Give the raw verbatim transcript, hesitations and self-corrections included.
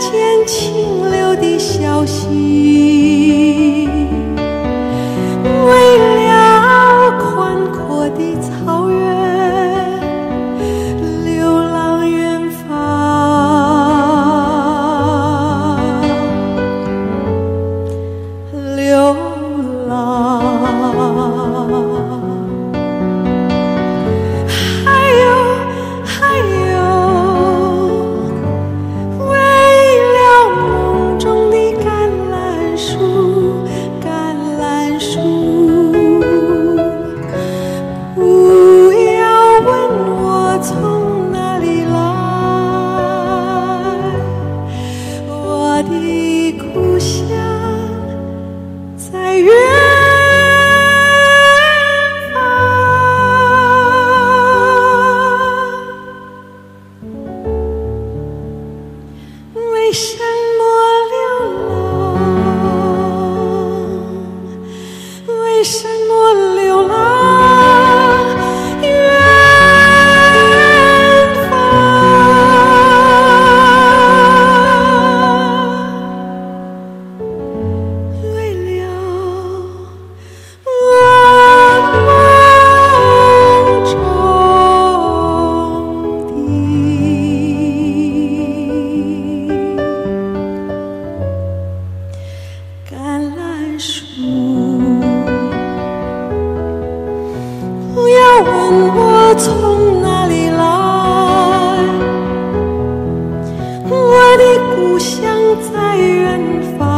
见清流的消息，为了宽阔的草原流浪远方，流浪。还有还有，为了梦中的橄榄树，橄榄树，不要问我从哪里来，我的故乡在远方。为什么流浪？为什么流浪远方？为了我梦中的橄榄树。不要问我从哪里来，我的故乡在远方。